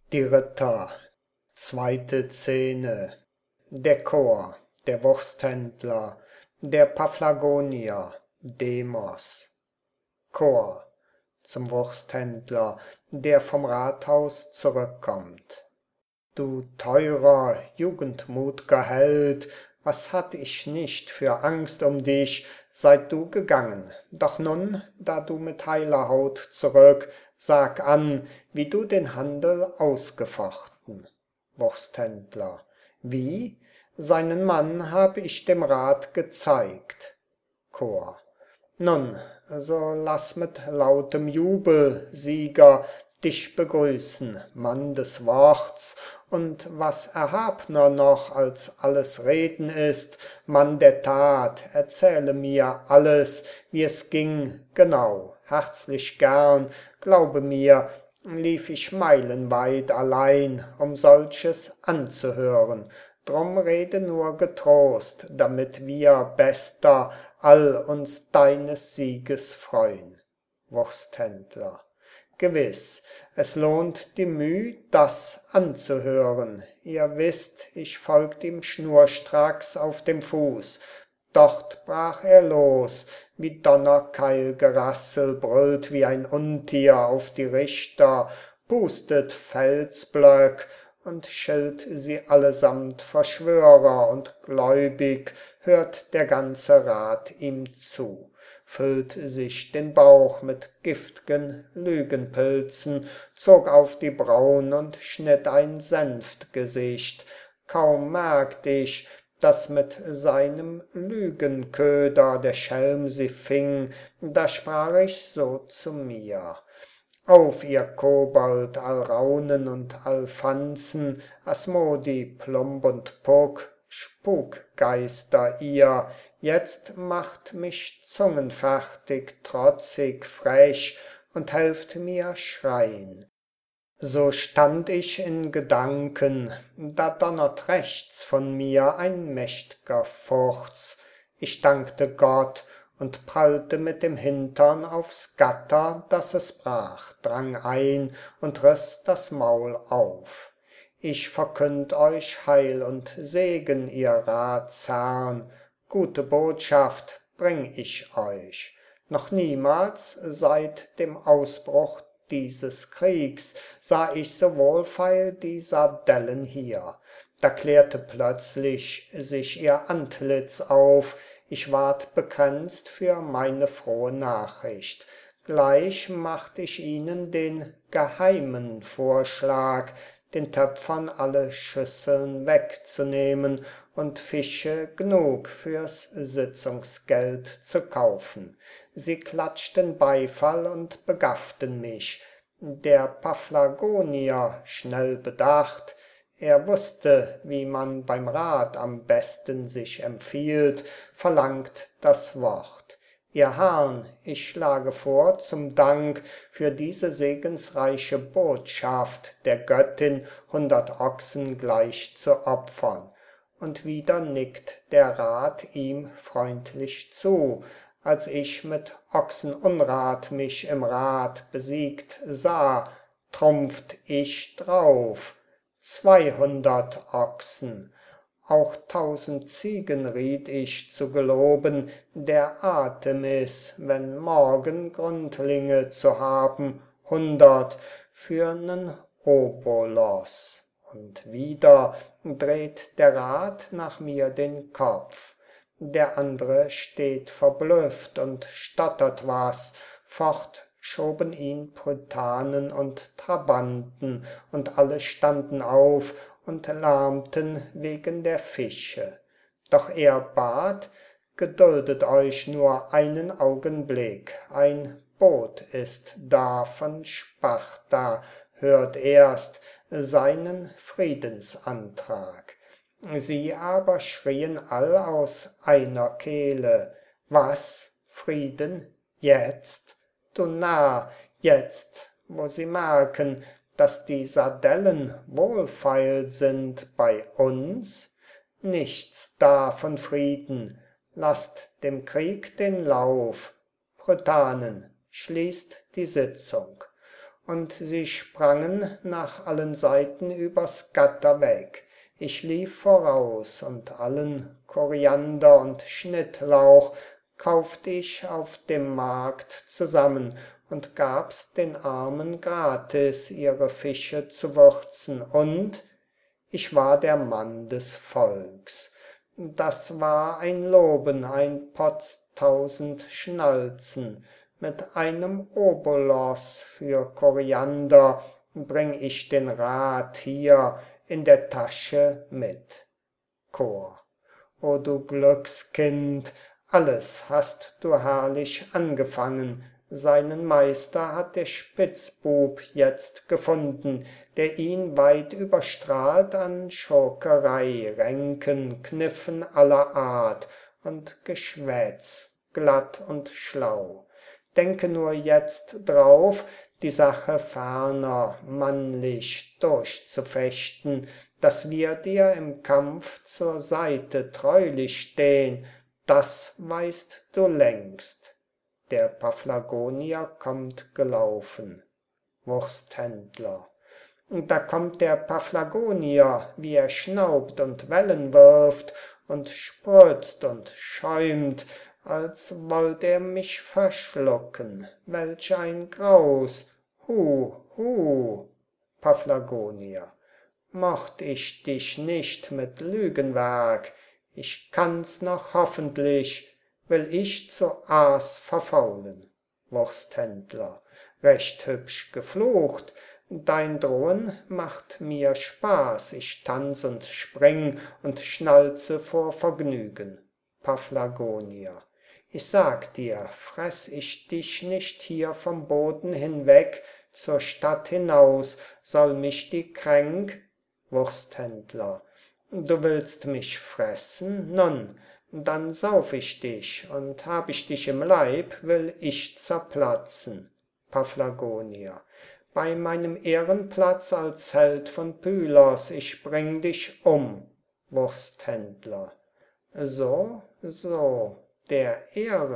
Die Ritter, zweite Szene. Der Chor, der Wursthändler, der Paphlagonier, Demos. Chor zum Wursthändler, der vom Rathaus zurückkommt. Du teurer, jugendmut'ger Held, was hatt ich nicht für Angst um dich, seit du gegangen. Doch nun, da du mit heiler Haut zurück, sag an, wie du den Handel ausgefochten. Wursthändler: Wie? Seinen Mann hab ich dem Rat gezeigt. Chor: Nun, so lass mit lautem Jubel, Sieger, dich begrüßen, Mann des Worts, und was erhabner noch als alles Reden ist, Mann der Tat, erzähle mir alles, wie es ging, genau, herzlich gern, glaube mir, lief ich meilenweit allein, um solches anzuhören, drum rede nur getrost, damit wir, Bester, all uns deines Sieges freun. Wursthändler: Gewiß, es lohnt die Müh, das anzuhören. Ihr wisst, ich folgt ihm schnurstracks auf dem Fuß. Dort brach er los, wie Donnerkeilgerassel, brüllt wie ein Untier auf die Richter, pustet Felsblöck und schilt sie allesamt Verschwörer, und gläubig hört der ganze Rat ihm zu, füllt sich den Bauch mit gift'gen Lügenpilzen, zog auf die Brauen und schnitt ein Senftgesicht. Kaum merkt ich, dass mit seinem Lügenköder der Schelm sie fing, da sprach ich so zu mir: Auf, ihr Kobold, Alraunen und Alfanzen, Asmodi, Plumb und Puck, Spukgeister ihr, jetzt macht mich zungenfertig, trotzig, frech und helft mir schrein. So stand ich in Gedanken, da donnert rechts von mir ein mächt'ger Furz. Ich dankte Gott und prallte mit dem Hintern aufs Gatter, dass es brach, drang ein und riss das Maul auf. Ich verkünd euch Heil und Segen, ihr Ratsherrn, gute Botschaft bring ich euch. Noch niemals seit dem Ausbruch dieses Kriegs sah ich so wohlfeil die Sardellen hier. Da klärte plötzlich sich ihr Antlitz auf, ich ward bekränzt für meine frohe Nachricht. Gleich macht ich ihnen den geheimen Vorschlag, den Töpfern alle Schüsseln wegzunehmen und Fische gnug fürs Sitzungsgeld zu kaufen. Sie klatschten Beifall und begafften mich. Der Paphlagonier, schnell bedacht, er wusste, wie man beim Rat am besten sich empfiehlt, verlangt das Wort. Ihr Herrn, ich schlage vor, zum Dank für diese segensreiche Botschaft der Göttin 100 Ochsen gleich zu opfern. Und wieder nickt der Rat ihm freundlich zu, als ich mit Ochsenunrat mich im Rat besiegt sah, trumpft ich drauf. 200 Ochsen, auch 1000 Ziegen riet ich zu geloben, der Artemis, wenn morgen Grundlinge zu haben, 100 für nen Obolos. Und wieder dreht der Rat nach mir den Kopf. Der andre steht verblüfft und stottert was, fort schoben ihn Prytanen und Trabanten, und alle standen auf und lärmten wegen der Fische. Doch er bat: Geduldet euch nur einen Augenblick, ein Boot ist da von Sparta, hört erst seinen Friedensantrag. Sie aber schrien all aus einer Kehle: Was, Frieden, jetzt? Du Narr, jetzt, wo sie merken, dass die Sardellen wohlfeil sind bei uns? Nichts da von Frieden, lasst dem Krieg den Lauf. Prytanen, schließt die Sitzung. und sie sprangen nach allen Seiten übers Gatter weg. Ich lief voraus, und allen Koriander und Schnittlauch kauft ich auf dem Markt zusammen und gab's den Armen gratis, ihre Fische zu würzen, und ich war der Mann des Volks. Das war ein Loben, ein Potztausend Schnalzen. Mit einem Obolos für Koriander bring ich den Rat hier in der Tasche mit. Chor. O du Glückskind, alles hast du herrlich angefangen, seinen Meister hat der Spitzbub jetzt gefunden, der ihn weit überstrahlt an Schurkerei, Ränken, Kniffen aller Art und Geschwätz, glatt und schlau. Denke nur jetzt drauf, die Sache ferner mannlich durchzufechten, dass wir dir im Kampf zur Seite treulich stehn, das weißt du längst. Der Paphlagonier kommt gelaufen. Wursthändler. Da kommt der Paphlagonier, wie er schnaubt und Wellen wirft und spritzt und schäumt, als wollt er mich verschlucken. Welch ein Graus! Hu! Paphlagonier. Mocht ich dich nicht mit Lügenwerk, ich kann's noch hoffentlich, will ich zu Aas verfaulen. Wursthändler. Recht hübsch geflucht, dein Drohen macht mir Spaß, ich tanz und spring und schnalze vor Vergnügen. Paphlagonier. Ich sag dir, fress ich dich nicht hier vom Boden hinweg, zur Stadt hinaus, soll mich die Kränk. Wursthändler. Du willst mich fressen? Nun, dann sauf ich dich, und hab ich dich im Leib, will ich zerplatzen. Paphlagonier. Bei meinem Ehrenplatz als Held von Pylos, ich bring dich um. Wursthändler. So, der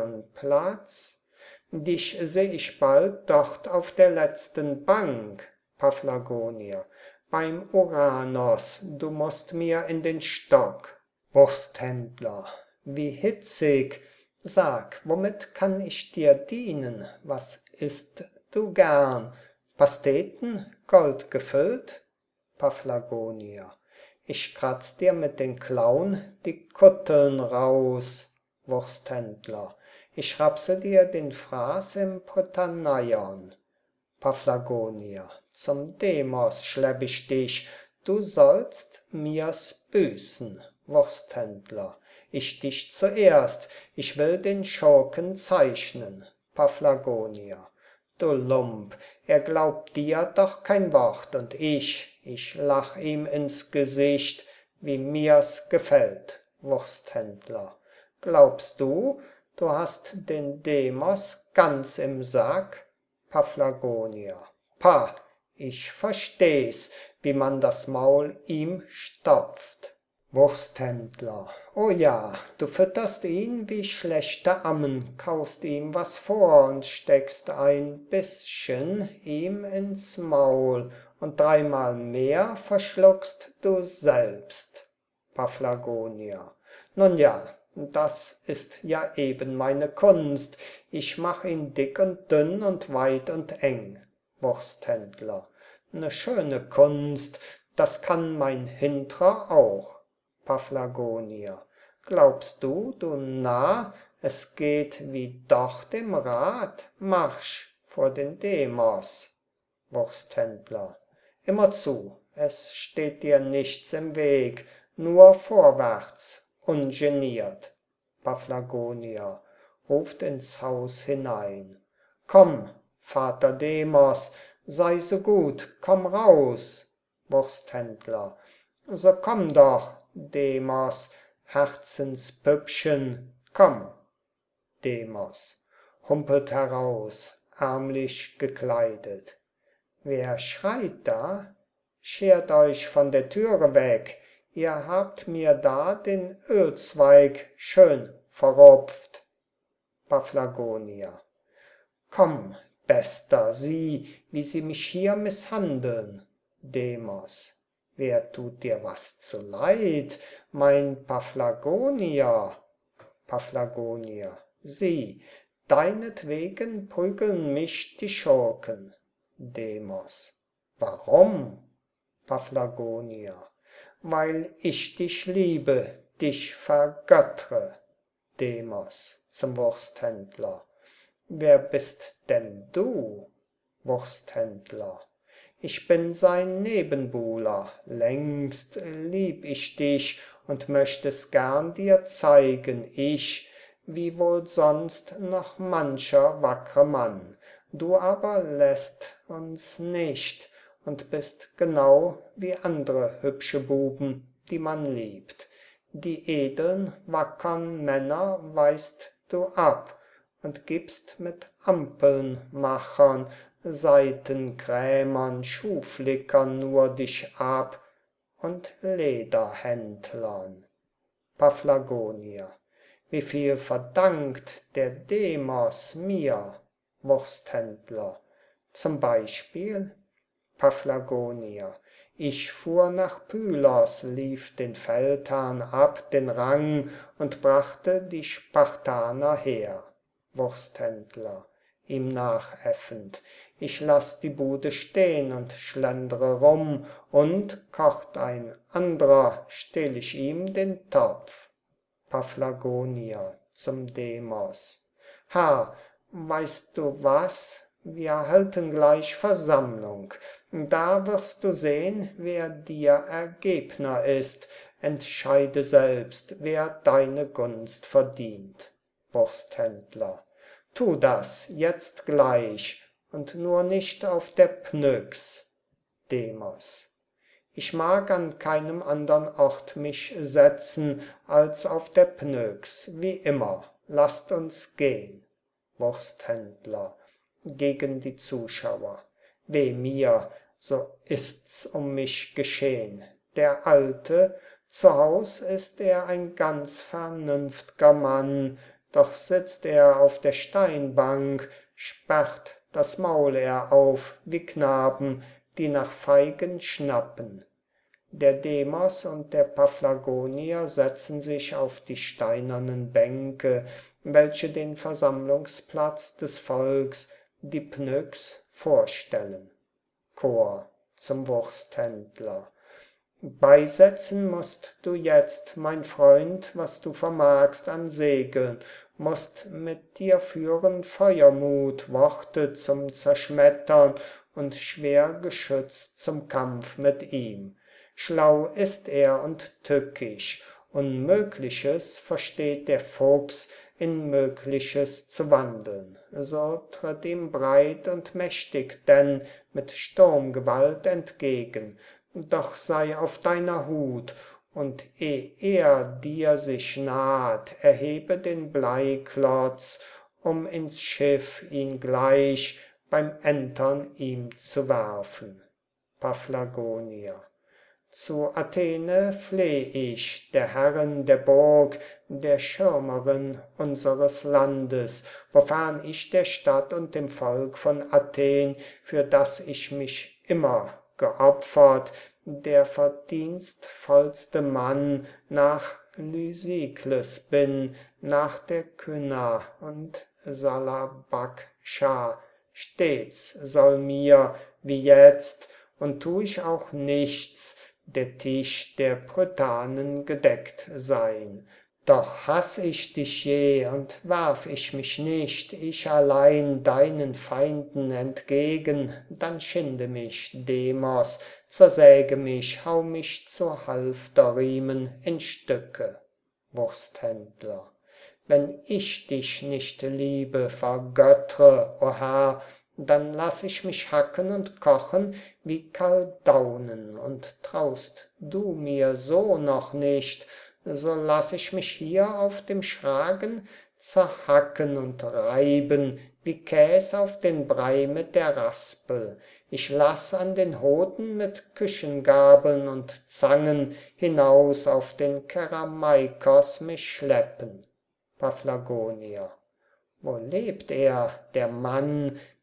Ehrenplatz? Dich seh ich bald dort auf der letzten Bank. Paphlagonier. Beim Uranos, du musst mir in den Stock. Wursthändler. Wie hitzig! Sag, womit kann ich dir dienen? Was isst du gern? Pasteten, goldgefüllt? Paphlagonier. Ich kratz dir mit den Klauen die Kutteln raus. Wursthändler. Ich rapse dir den Fraß im Prytaneion. Paphlagonier. Zum Demos schlepp ich dich, du sollst mir's büßen. Wursthändler. Ich dich zuerst, ich will den Schurken zeichnen. Paphlagonier. Du Lump, er glaubt dir doch kein Wort, und ich lach ihm ins Gesicht, wie mir's gefällt. Wursthändler. Glaubst du, du hast den Demos ganz im Sack? Paphlagonier. Pah, ich versteh's, wie man das Maul ihm stopft. Wursthändler. O ja, du fütterst ihn wie schlechte Ammen, kaust ihm was vor und steckst ein bisschen ihm ins Maul, und dreimal mehr verschluckst du selbst. Paphlagonier. Nun ja, das ist ja eben meine Kunst, ich mach ihn dick und dünn und weit und eng. Wursthändler. Ne schöne Kunst, das kann mein Hintrer auch. Paphlagonier. Glaubst du, du Narr, es geht wie dort im Rat? Marsch vor den Demos. Wursthändler. Immerzu, es steht dir nichts im Weg, nur vorwärts, ungeniert. Paphlagonier ruft ins Haus hinein. Komm, Vater Demos, sei so gut, komm raus. Wursthändler. So komm doch, Demos, Herzenspüppchen, komm. Demos humpelt heraus, ärmlich gekleidet. Wer schreit da? Schert euch von der Türe weg, ihr habt mir da den Ölzweig schön verrupft. Paphlagonier. Komm, Bester, sieh, wie sie mich hier misshandeln. Demos. Wer tut dir was zuleid, mein Paphlagonia? Paphlagonia. Sie, deinetwegen prügeln mich die Schurken. Demos. Warum? Paphlagonia. Weil ich dich liebe, dich vergöttre. Demos zum Wursthändler. Wer bist denn du? Wursthändler. Ich bin sein Nebenbuhler, längst lieb ich dich und möcht es gern dir zeigen, ich, wie wohl sonst noch mancher wackre Mann. Du aber lässt uns nicht und bist genau wie andre hübsche Buben, die man liebt. Die edeln, wackern Männer weist du ab und gibst mit Ampelnmachern, Seitenkrämern, Schuhflickern nur dich ab und Lederhändlern. Paphlagonia. Wie viel verdankt der Demos mir? Wursthändler. Zum Beispiel? Paphlagonia. Ich fuhr nach Pylos, lief den Feldherrn ab den Rang und brachte die Spartaner her. Wursthändler, ihm nachäffend. Ich lass die Bude stehn und schlendere rum, und kocht ein andrer, stehl ich ihm den Topf. Paphlagonia zum Demos. Ha, weißt du was? Wir halten gleich Versammlung. Da wirst du sehn, wer dir Ergebner ist. Entscheide selbst, wer deine Gunst verdient. Wursthändler. Tu das jetzt gleich und nur nicht auf der Pnyx. Demos. Ich mag an keinem andern Ort mich setzen als auf der Pnyx, wie immer. Lasst uns gehn. Wursthändler. Gegen die Zuschauer. Weh mir, so ist's um mich geschehn. Der Alte, zu Haus ist er ein ganz vernünft'ger Mann, doch sitzt er auf der Steinbank, sperrt das Maul er auf, wie Knaben, die nach Feigen schnappen. Der Demos und der Paphlagonier setzen sich auf die steinernen Bänke, welche den Versammlungsplatz des Volks, die Pnyx, vorstellen. Chor zum Wursthändler. Beisetzen musst du jetzt, mein Freund, was du vermagst an Segeln, musst mit dir führen Feuermut, Worte zum Zerschmettern und schwer Geschütz zum Kampf mit ihm. Schlau ist er und tückisch, Unmögliches versteht der Fuchs, in Mögliches zu wandeln. So tritt ihm breit und mächtig denn mit Sturmgewalt entgegen, doch sei auf deiner Hut, und er dir sich naht, erhebe den Bleiklotz, um ins Schiff ihn gleich beim Entern ihm zu werfen. Paphlagonia. Zu Athene fleh ich, der Herrin der Burg, der Schirmerin unseres Landes, wofern ich der Stadt und dem Volk von Athen, für das ich mich immer geopfert, der verdienstvollste Mann nach Lysikles bin, nach der Kynna und Salabakscha. Stets soll mir, wie jetzt, und tu ich auch nichts, der Tisch der Prytanen gedeckt sein. Doch hass ich dich je und werf ich mich nicht, ich allein deinen Feinden entgegen, dann schinde mich, Demos, zersäge mich, hau mich zu Halfterriemen in Stücke. Wursthändler. Wenn ich dich nicht liebe, vergöttre, o Herr, dann lass ich mich hacken und kochen wie Kaldaunen, und traust du mir so noch nicht, so lass ich mich hier auf dem Schragen zerhacken und reiben, wie Käs auf den Brei mit der Raspel. Ich lass an den Hoden mit Küchengabeln und Zangen hinaus auf den Keramaikos mich schleppen. Paphlagonia. Wo lebt er, der Mann,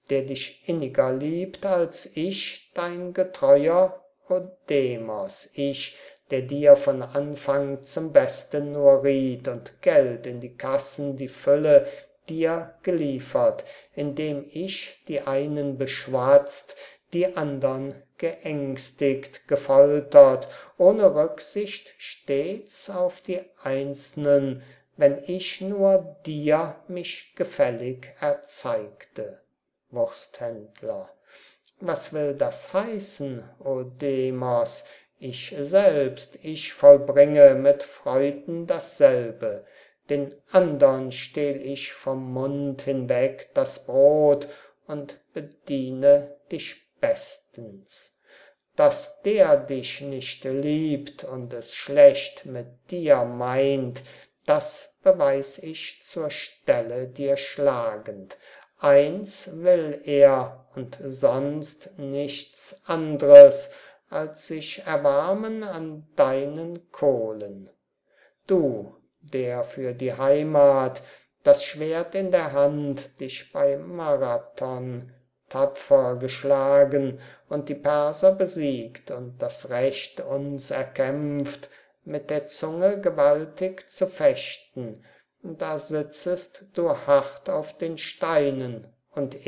der dich inniger liebt als ich, dein getreuer Odemos, ich, der dir von Anfang zum Besten nur riet und Geld in die Kassen die Fülle dir geliefert, indem ich die einen beschwatzt, die andern geängstigt, gefoltert, ohne Rücksicht stets auf die Einzelnen, wenn ich nur dir mich gefällig erzeigte. Wursthändler. Was will das heißen, o Demos? Ich selbst, ich vollbringe mit Freuden dasselbe. Den andern stehl ich vom Mund hinweg das Brot und bediene dich bestens. Dass der dich nicht liebt und es schlecht mit dir meint, das beweis ich zur Stelle dir schlagend. Eins will er und sonst nichts andres, als sich erwarmen an deinen Kohlen. Du, der für die Heimat, das Schwert in der Hand, dich bei Marathon tapfer geschlagen und die Perser besiegt und das Recht uns erkämpft, mit der Zunge gewaltig zu fechten, da sitzest du hart auf den Steinen, und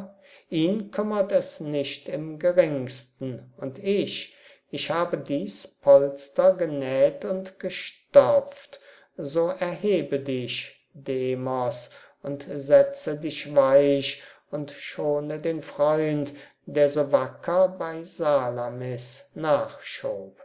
ihn kümmert es nicht im geringsten, und ich habe dies Polster genäht und gestopft, so erhebe dich, Demos, und setze dich weich, und schone den Freund, der so wacker bei Salamis nachschob.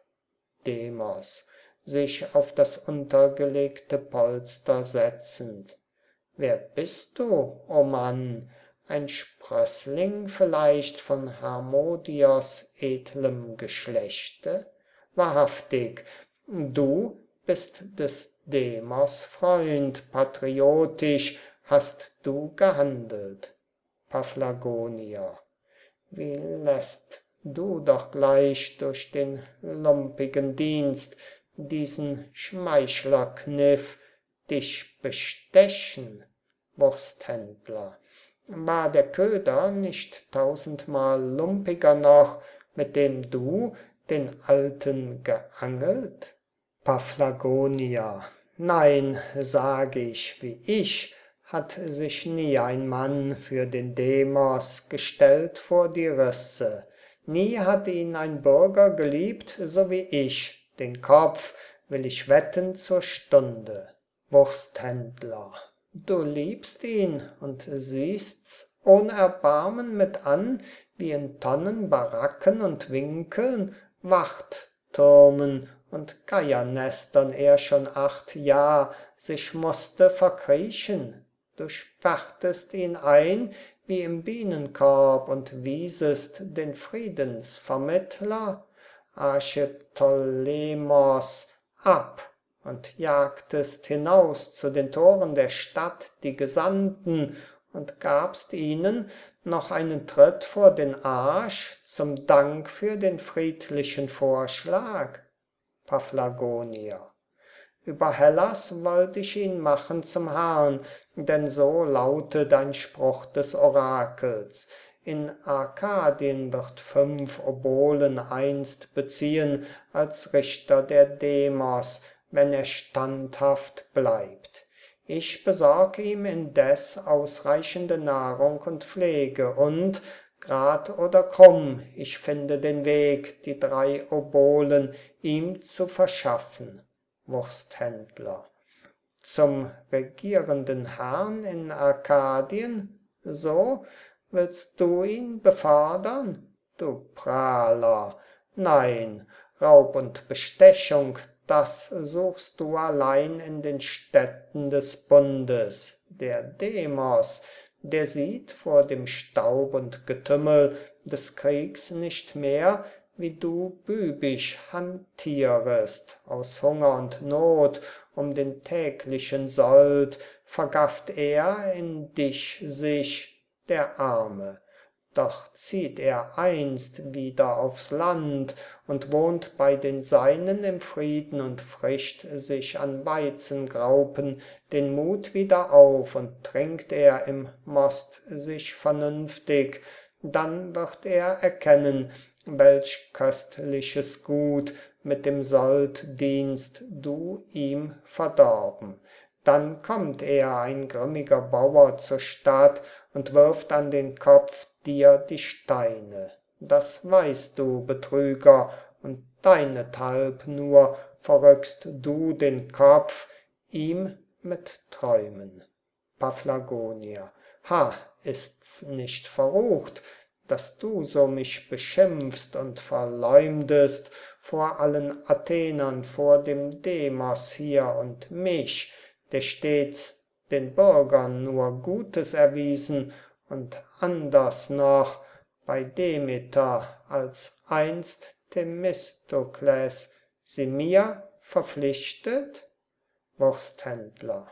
Demos, sich auf das untergelegte Polster setzend. Wer bist du, o Mann? Ein Sprössling vielleicht von Harmodios edlem Geschlechte? Wahrhaftig, du bist des Demos Freund, patriotisch hast du gehandelt. Paphlagonia. Wie lässt du doch gleich durch den lumpigen Dienst diesen Schmeichlerkniff dich bestechen, Wursthändler? War der Köder nicht tausendmal lumpiger noch, mit dem du den Alten geangelt? Paphlagonia. Nein, sag ich, wie ich, hat sich nie ein Mann für den Demos gestellt vor die Risse. Nie hat ihn ein Bürger geliebt, so wie ich, den Kopf will ich wetten zur Stunde. Wursthändler. Du liebst ihn und siehst's ohn Erbarmen mit an, wie in Tonnen Baracken und Winkeln, Wachttürmen und Geiernestern er schon 8 Jahr sich musste verkriechen. Du sperrtest ihn ein wie im Bienenkorb und wiesest den Friedensvermittler Archiptolemos ab und jagtest hinaus zu den Toren der Stadt die Gesandten und gabst ihnen noch einen Tritt vor den Arsch zum Dank für den friedlichen Vorschlag. Paphlagonia. Über Hellas wollt ich ihn machen zum Herrn, denn so lautet ein Spruch des Orakels. In Arkadien wird 5 Obolen einst beziehen als Richter der Demos, wenn er standhaft bleibt. Ich besorg ihm indes ausreichende Nahrung und Pflege und, grad oder krumm, ich finde den Weg, die 3 Obolen ihm zu verschaffen. Wursthändler. Zum regierenden Herrn in Arkadien, so willst du ihn befördern? Du Prahler! Nein, Raub und Bestechung, das suchst du allein in den Städten des Bundes. Der Demos, der sieht vor dem Staub und Getümmel des Kriegs nicht mehr, wie du bübisch hantierest, aus Hunger und Not, um den täglichen Sold, vergafft er in dich sich, der Arme. doch zieht er einst wieder aufs Land und wohnt bei den Seinen im Frieden und frischt sich an Weizengraupen den Mut wieder auf und trinkt er im Most sich vernünftig, dann wird er erkennen, welch köstliches Gut mit dem Solddienst du ihm verdorben. Dann kommt er, ein grimmiger Bauer, zur Stadt und wirft an den Kopf dir die Steine. Das weißt du, Betrüger, und deinethalb nur verrückst du den Kopf ihm mit Träumen. Paphlagonia. Ha, ist's nicht verrucht, dass du so mich beschimpfst und verleumdest vor allen Athenern, vor dem Demos hier und mich, der stets den Bürgern nur Gutes erwiesen und anders noch bei Demeter als einst Themistokles sie mir verpflichtet? Wursthändler.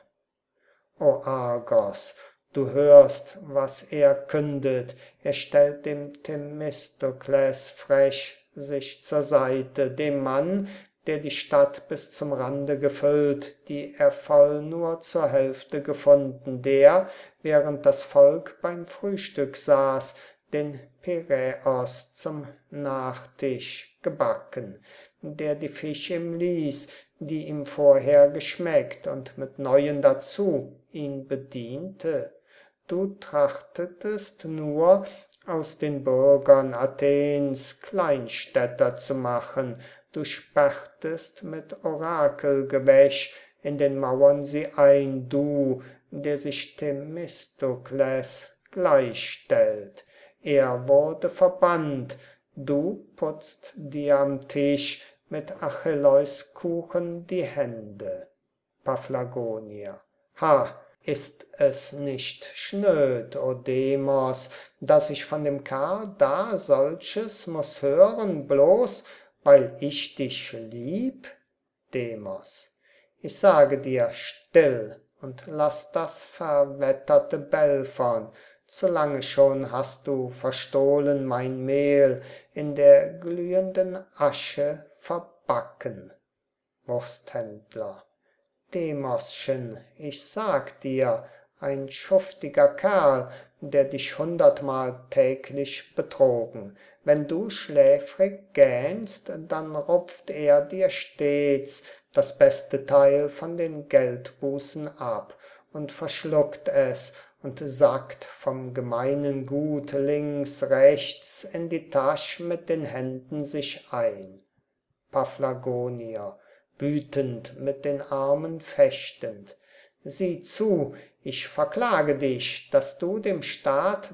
O Argos, du hörst, was er kündet, er stellt dem Themistokles frech sich zur Seite, dem Mann, der die Stadt bis zum Rande gefüllt, die er voll nur zur Hälfte gefunden, der, während das Volk beim Frühstück saß, den Piräos zum Nachtisch gebacken, der die Fisch ihm ließ, die ihm vorher geschmeckt und mit neuen dazu ihn bediente. Du trachtetest nur, aus den Bürgern Athens Kleinstädter zu machen, du sperrtest mit Orakelgewäsch in den Mauern sie ein, du, der sich Themistokles gleichstellt. Er wurde verbannt, du putzt dir am Tisch mit Achilleuskuchen die Hände. Paphlagonia. Ha, ist es nicht schnöd, o Demos, dass ich von dem Kerl da solches muß hören, bloß weil ich dich lieb? Demos. Ich sage dir, still und lass das verwetterte Belfern. Zu lange schon hast du verstohlen mein Mehl, in der glühenden Asche verbacken. Wursthändler. Demoschen, ich sag dir, ein schuftiger Kerl, der dich 100-mal täglich betrogen. Wenn du schläfrig gähnst, dann rupft er dir stets das beste Teil von den Geldbußen ab und verschluckt es und sackt vom gemeinen Gut links, rechts in die Tasch mit den Händen sich ein. Paphlagonia, wütend mit den Armen fechtend. Sieh zu, ich verklage dich, dass du dem Staat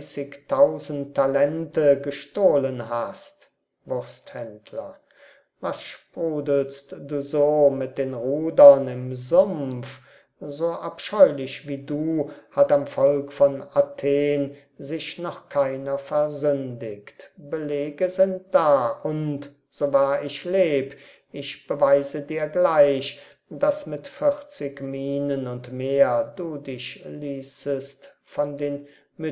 30.000 Talente gestohlen hast. Wursthändler. Was sprudelst du so mit den Rudern im Sumpf? So abscheulich wie du hat am Volk von Athen sich noch keiner versündigt. Belege sind da und, so wahr ich leb, ich beweise dir gleich, dass mit 40 Minen und mehr du dich ließest von den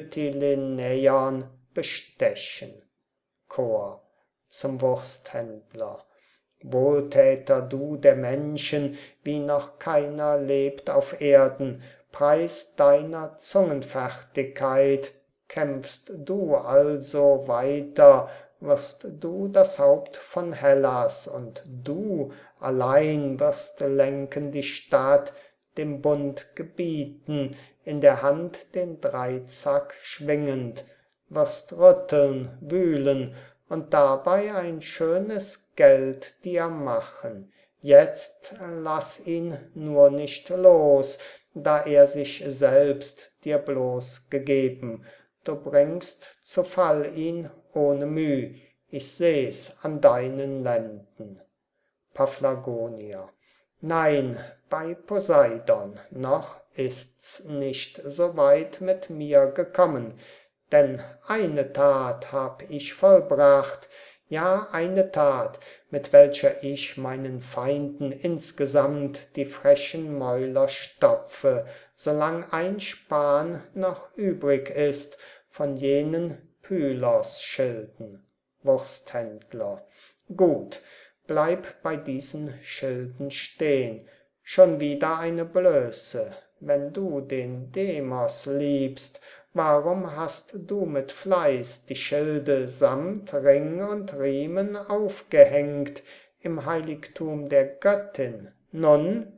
Mytilenäern bestechen. Chor zum Wursthändler. Wohltäter du der Menschen, wie noch keiner lebt auf Erden, preis deiner Zungenfertigkeit, kämpfst du also weiter, wirst du das Haupt von Hellas, und du allein wirst lenken die Stadt, dem Bund gebieten, in der Hand den Dreizack schwingend, wirst rütteln, wühlen und dabei ein schönes Geld dir machen. Jetzt lass ihn nur nicht los, da er sich selbst dir bloß gegeben. Du bringst zu Fall ihn ohne Müh, ich seh's an deinen Lenden. Paphlagonia. Nein, bei Poseidon, noch ist's nicht so weit mit mir gekommen, denn eine Tat hab ich vollbracht, ja eine Tat, mit welcher ich meinen Feinden insgesamt die frechen Mäuler stopfe, solang ein Span noch übrig ist von jenen Pylos Schilden. Wursthändler. Gut, bleib bei diesen Schilden stehn. Schon wieder eine Blöße. Wenn du den Demos liebst, warum hast du mit Fleiß die Schilde samt Ring und Riemen aufgehängt im Heiligtum der Göttin? Nun,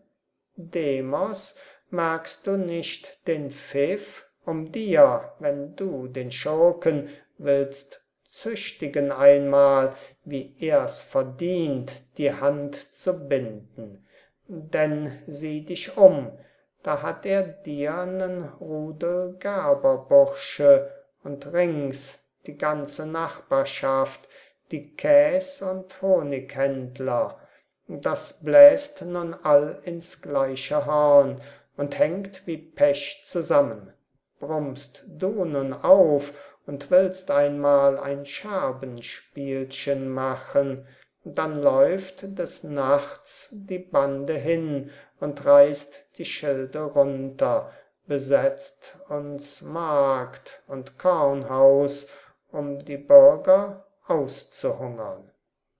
Demos, merkst du nicht den Pfiff, um dir, wenn du den Schurken willst züchtigen einmal, wie er's verdient, die Hand zu binden? Denn sieh dich da hat er dir nen Rudel Gerberbursche und rings die ganze Nachbarschaft, die Käs- und Honighändler. Das bläst nun all ins gleiche Horn und hängt wie Pech zusammen. Brummst du nun auf und willst einmal ein Scherbenspielchen machen, dann läuft des Nachts die Bande hin und reißt die Schilde runter, besetzt uns Markt und Kornhaus, um die Bürger auszuhungern.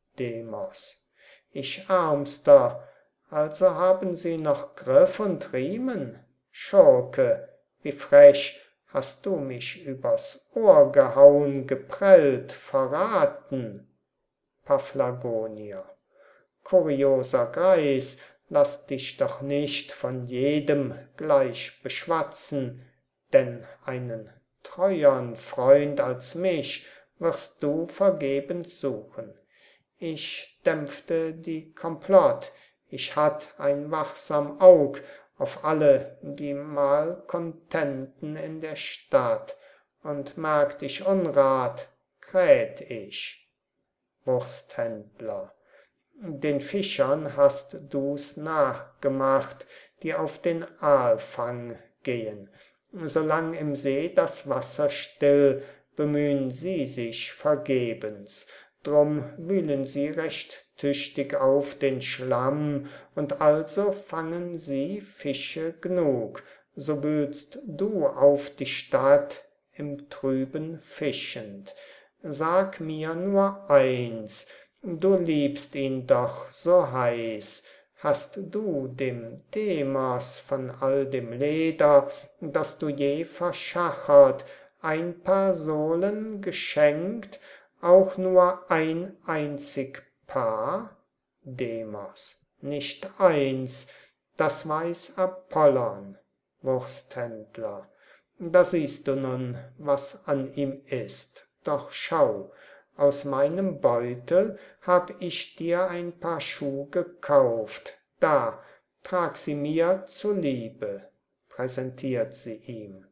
Demos. Ich Ärmster, also haben sie noch Griff und Riemen? Schurke, wie frech hast du mich übers Ohr gehauen, geprellt, verraten? Paphlagonia. Kurioser Greis, lass dich doch nicht von jedem gleich beschwatzen, denn einen treuern Freund als mich wirst du vergebens suchen. Ich dämpfte die Komplott, ich hatt ein wachsam Aug auf alle die Malkontenten in der Stadt, und merkt ich Unrat, kräht ich. Wursthändler. Den Fischern hast du's nachgemacht, die auf den Aalfang gehen. Solang im See das Wasser still, bemühen sie sich vergebens. Drum wühlen sie recht tüchtig auf den Schlamm, und also fangen sie Fische gnug. So wühlst du auf die Stadt im Trüben fischend. Sag mir nur eins, du liebst ihn doch so heiß, hast du dem Demos von all dem Leder, das du je verschachert, ein paar Sohlen geschenkt, auch nur ein einzig Paar? Demos. Nicht eins, das weiß Apollon. Wursthändler. Da siehst du nun, was an ihm ist. Doch schau, aus meinem Beutel hab ich dir ein paar Schuh gekauft. Da, trag sie mir zuliebe, präsentiert sie ihm.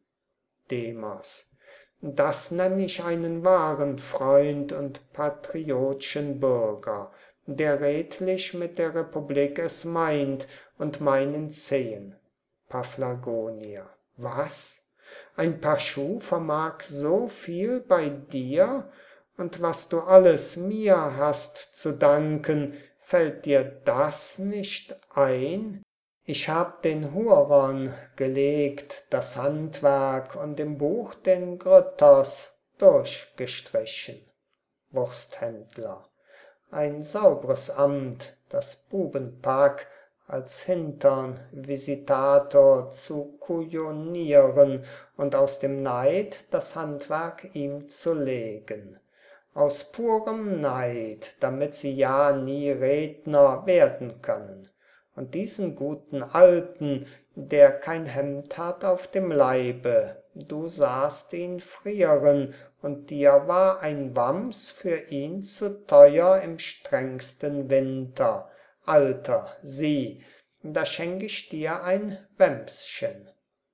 Demos. Das nenn ich einen wahren Freund und patriotschen Bürger, der redlich mit der Republik es meint und meinen Zehen. Paphlagonia. Was? Ein Paar Schuh vermag so viel bei dir? Und was du alles mir hast zu danken, fällt dir das nicht ein? Ich hab den Hurern gelegt das Handwerk und im Buch den Grythos durchgestrichen. Wursthändler. Ein saubres Amt, das Bubenpack als Hintern Visitator zu kujonieren und aus dem Neid das Handwerk ihm zu legen. Aus purem Neid, damit sie ja nie Redner werden können. Und diesen guten Alten, der kein Hemd hat auf dem Leibe, du sahst ihn frieren, und dir war ein Wams für ihn zu teuer im strengsten Winter. Alter, sieh, da schenk ich dir ein Wämschen.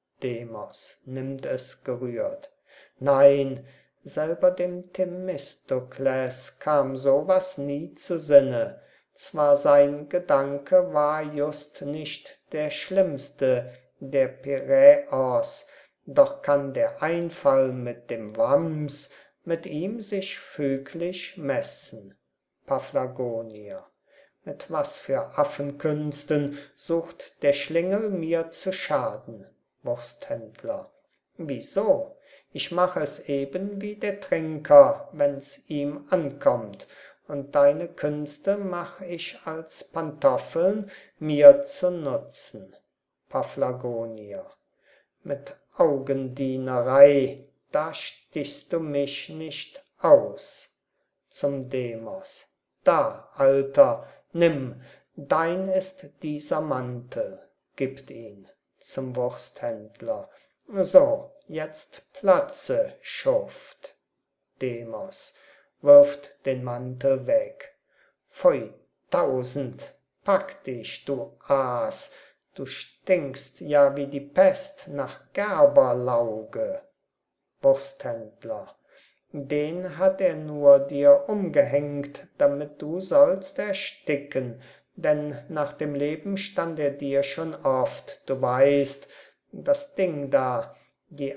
Demos nimmt es gerührt. Nein, selber dem Themistokles kam so was nie zu Sinne. Zwar sein Gedanke war just nicht der schlimmste, der Piräos, doch kann der Einfall mit dem Wams mit ihm sich füglich messen. Paphlagonia. Mit was für Affenkünsten sucht der Schlingel mir zu schaden? Wursthändler. Wieso? Ich mach es eben wie der Trinker, wenn's ihm ankommt, und deine Künste mach ich als Pantoffeln mir zu Nutzen. Paphlagonia. Mit Augendienerei, da stichst du mich nicht aus. Zum Demos. Da, Alter, nimm, dein ist dieser Mantel, gib ihn. Zum Wursthändler. So, jetzt platze, Schuft. Demos wirft den Mantel weg. Pfui, 1000, pack dich, du Aas, du stinkst ja wie die Pest nach Gerberlauge. Wursthändler. Den hat er nur dir umgehängt, damit du sollst ersticken, denn nach dem Leben stand er dir schon oft, du weißt, das Ding da, die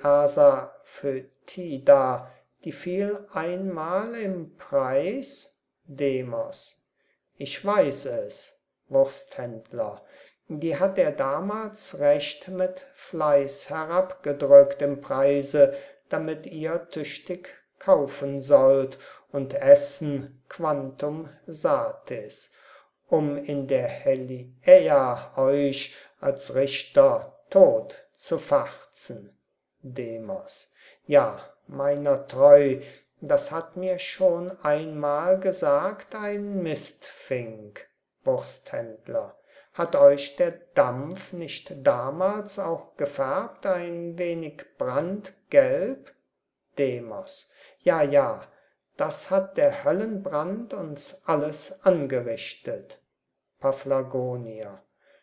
Asafoetida, die fiel einmal im Preis? Demos. Ich weiß es, Wursthändler. Die hat er damals recht mit Fleiß herabgedrückt im Preise, damit ihr tüchtig kaufen sollt und essen quantum satis, um in der Heliäa euch als Richter tot zu fachzen. Demos. Ja, meiner treu, das hat mir schon einmal gesagt ein Mistfink. Wursthändler. Hat euch der Dampf nicht damals auch gefärbt, ein wenig brandgelb? Demos. Ja, ja, das hat der Höllenbrand uns alles angerichtet. Paphlagonia.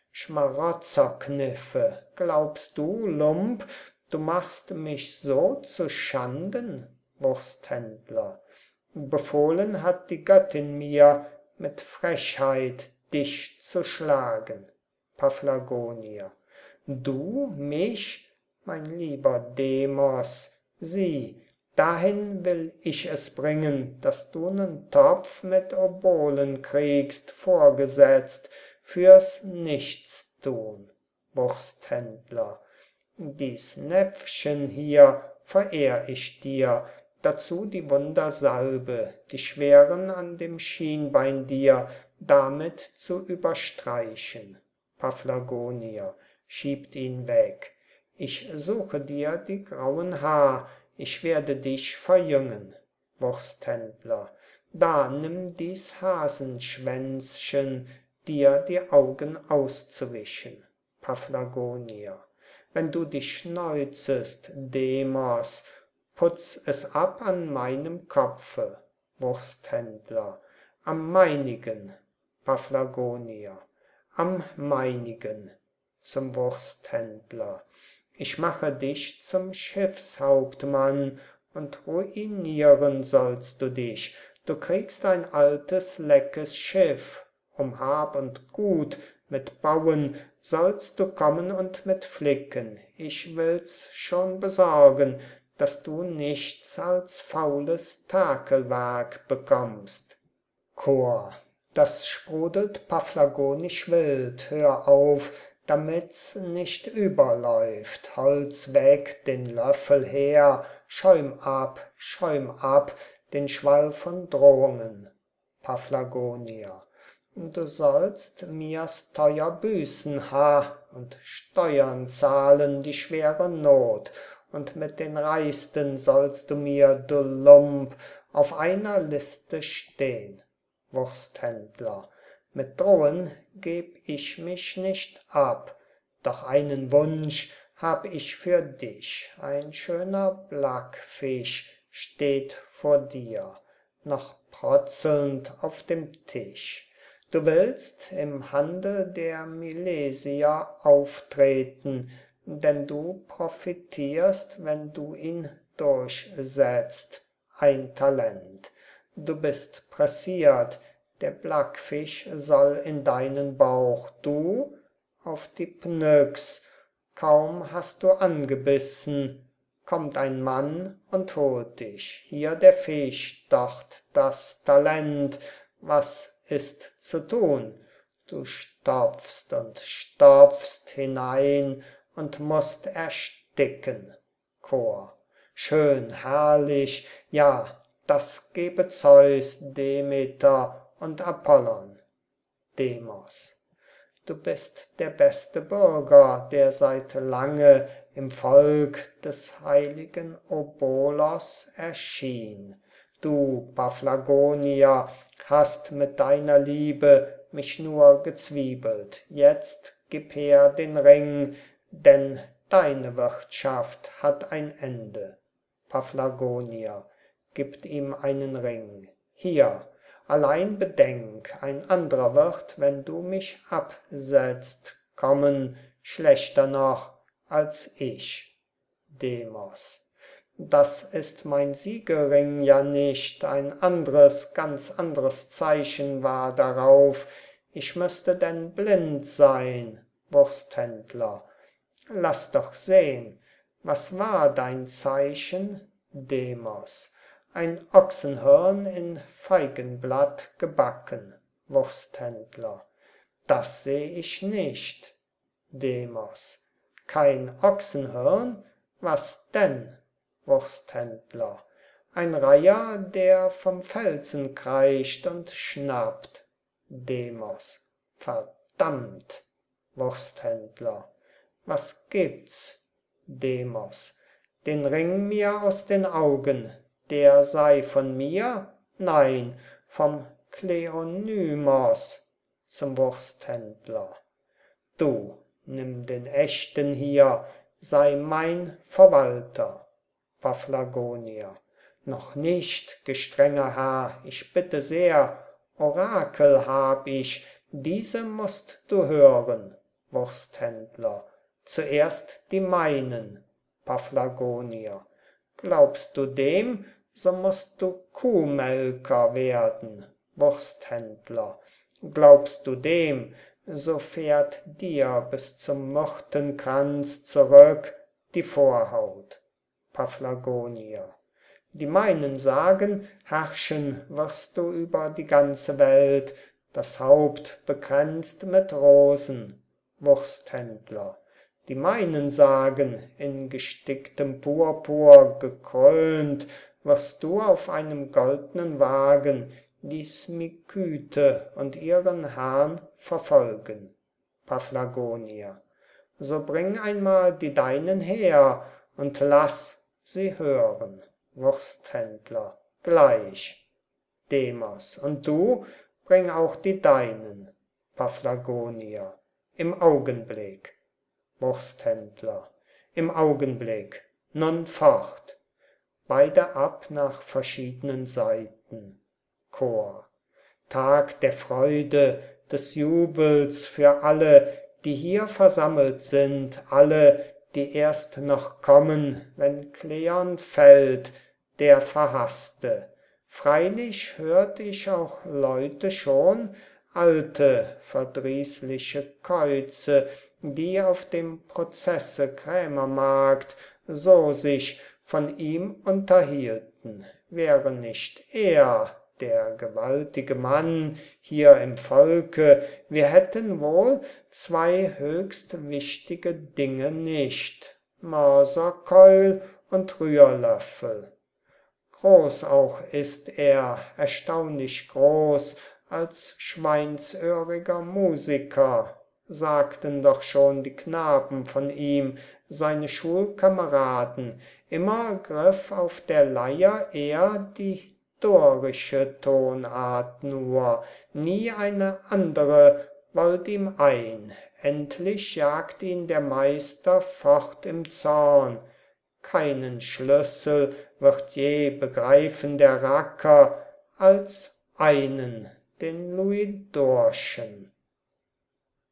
Schmarotzerkniffe, glaubst du, Lump, du machst mich so zu Schanden? Wursthändler. Befohlen hat die Göttin mir, mit Frechheit dich zu schlagen. Paphlagonia. Du mich, mein lieber Demos, sieh, dahin will ich es bringen, dass du nen Topf mit Obolen kriegst, vorgesetzt, fürs Nichtstun. Wursthändler. Dies Näpfchen hier verehr ich dir, dazu die Wundersalbe, die schweren an dem Schienbein dir, damit zu überstreichen. Paphlagonia schiebt ihn weg. Ich suche dir die grauen Haar, ich werde dich verjüngen. Wursthändler. Da nimm dies Hasenschwänzchen, dir die Augen auszuwischen. Paphlagonia. Wenn du dich schneuzest, Demos, putz es ab an meinem Kopfe. Wursthändler. Am meinigen. Paphlagonia. Am meinigen. Zum Wursthändler. Ich mache dich zum Schiffshauptmann, und ruinieren sollst du dich. Du kriegst ein altes, leckes Schiff, um Hab und Gut mit Bauen sollst du kommen und mit Flicken. Ich will's schon besorgen, dass du nichts als faules Takelwerk bekommst. Chor. Das sprudelt paphlagonisch wild, hör auf, damit's nicht überläuft. Holz weg, den Löffel her, schäum ab, den Schwall von Drohungen. Paphlagonia. Du sollst mir's teuer büßen, ha, und Steuern zahlen die schwere Not, und mit den Reichsten sollst du mir, du Lump, auf einer Liste stehn. Wursthändler. Mit Drohen geb ich mich nicht ab, doch einen Wunsch hab ich für dich. Ein schöner Blackfisch steht vor dir, noch protzelnd auf dem Tisch. Du willst im Handel der Milesier auftreten, denn du profitierst, wenn du ihn durchsetzt. Ein Talent. Du bist pressiert, der Blackfisch soll in deinen Bauch, du auf die Pnyx. Kaum hast du angebissen, kommt ein Mann und holt dich. Hier der Fisch, dort das Talent. Was ist zu tun? Du stopfst und stopfst hinein und musst ersticken. Chor. schön, herrlich, ja, das gebe Zeus, Demeter und Apollon. Demos: Du bist der beste Bürger, der seit lange im Volk des heiligen Obolos erschien. Du, Paphlagonier, hast mit deiner Liebe mich nur gezwiebelt. Jetzt gib her den Ring, denn deine Wirtschaft hat ein Ende. Paphlagonier gibt ihm einen Ring. Hier, allein bedenk, ein anderer wird, wenn du mich absetzt, kommen, schlechter noch als ich. Demos: Das ist mein Siegelring ja nicht, ein andres, ganz andres Zeichen war darauf, ich müsste denn blind sein. Wursthändler: Lass doch sehn, was war dein Zeichen? Demos: Ein Ochsenhirn in Feigenblatt gebacken. Wursthändler: Das seh ich nicht. Demos: Kein Ochsenhirn? Was denn? Wursthändler: Ein Reiher, der vom Felsen kriecht und schnappt. Demos: Verdammt! Wursthändler: Was gibt's? Demos: Den Ring mir aus den Augen, der sei von mir? Nein, vom Kleonymos. Zum Wursthändler: Du, nimm den echten hier, sei mein Verwalter. Paphlagonier: Noch nicht, gestrenger Herr, ich bitte sehr, Orakel hab ich, diese musst du hören. Wursthändler: Zuerst die meinen. Paphlagonier: Glaubst du dem, so musst du Kuhmelker werden. Wursthändler: Glaubst du dem, so fährt dir bis zum Myrtenkranz zurück die Vorhaut. Paphlagonier: Die meinen sagen, herrschen wirst du über die ganze Welt, das Haupt bekränzt mit Rosen. Wursthändler: Die meinen sagen, in gesticktem Purpur gekrönt, wirst du auf einem goldnen Wagen die Smikythe und ihren Herrn verfolgen. Paphlagonier: So bring einmal die deinen her und lass sie hören. Wursthändler: Gleich. Demos: Und du, bring auch die deinen. Paphlagonier: Im Augenblick. Wursthändler: Im Augenblick. Nun fort. Beide ab nach verschiedenen Seiten. Chor: Tag der Freude, des Jubels für alle, die hier versammelt sind, alle, die erst noch kommen, wenn Kleon fällt, der Verhasste. Freilich hört ich auch Leute schon, alte, verdrießliche Käuze, die auf dem Prozesse Krämermarkt so sich von ihm unterhielten. Wäre nicht er der gewaltige Mann hier im Volke, wir hätten wohl zwei höchst wichtige Dinge nicht, Mörserkeul und Rührlöffel. Groß auch ist er, erstaunlich groß, als schweinsöhriger Musiker, sagten doch schon die Knaben von ihm, seine Schulkameraden, immer griff auf der Leier er die dorische Tonart nur, nie eine andere wollt ihm ein, endlich jagt ihn der Meister fort im Zorn. Keinen Schlüssel wird je begreifen der Racker als einen, den Louis Dorchen.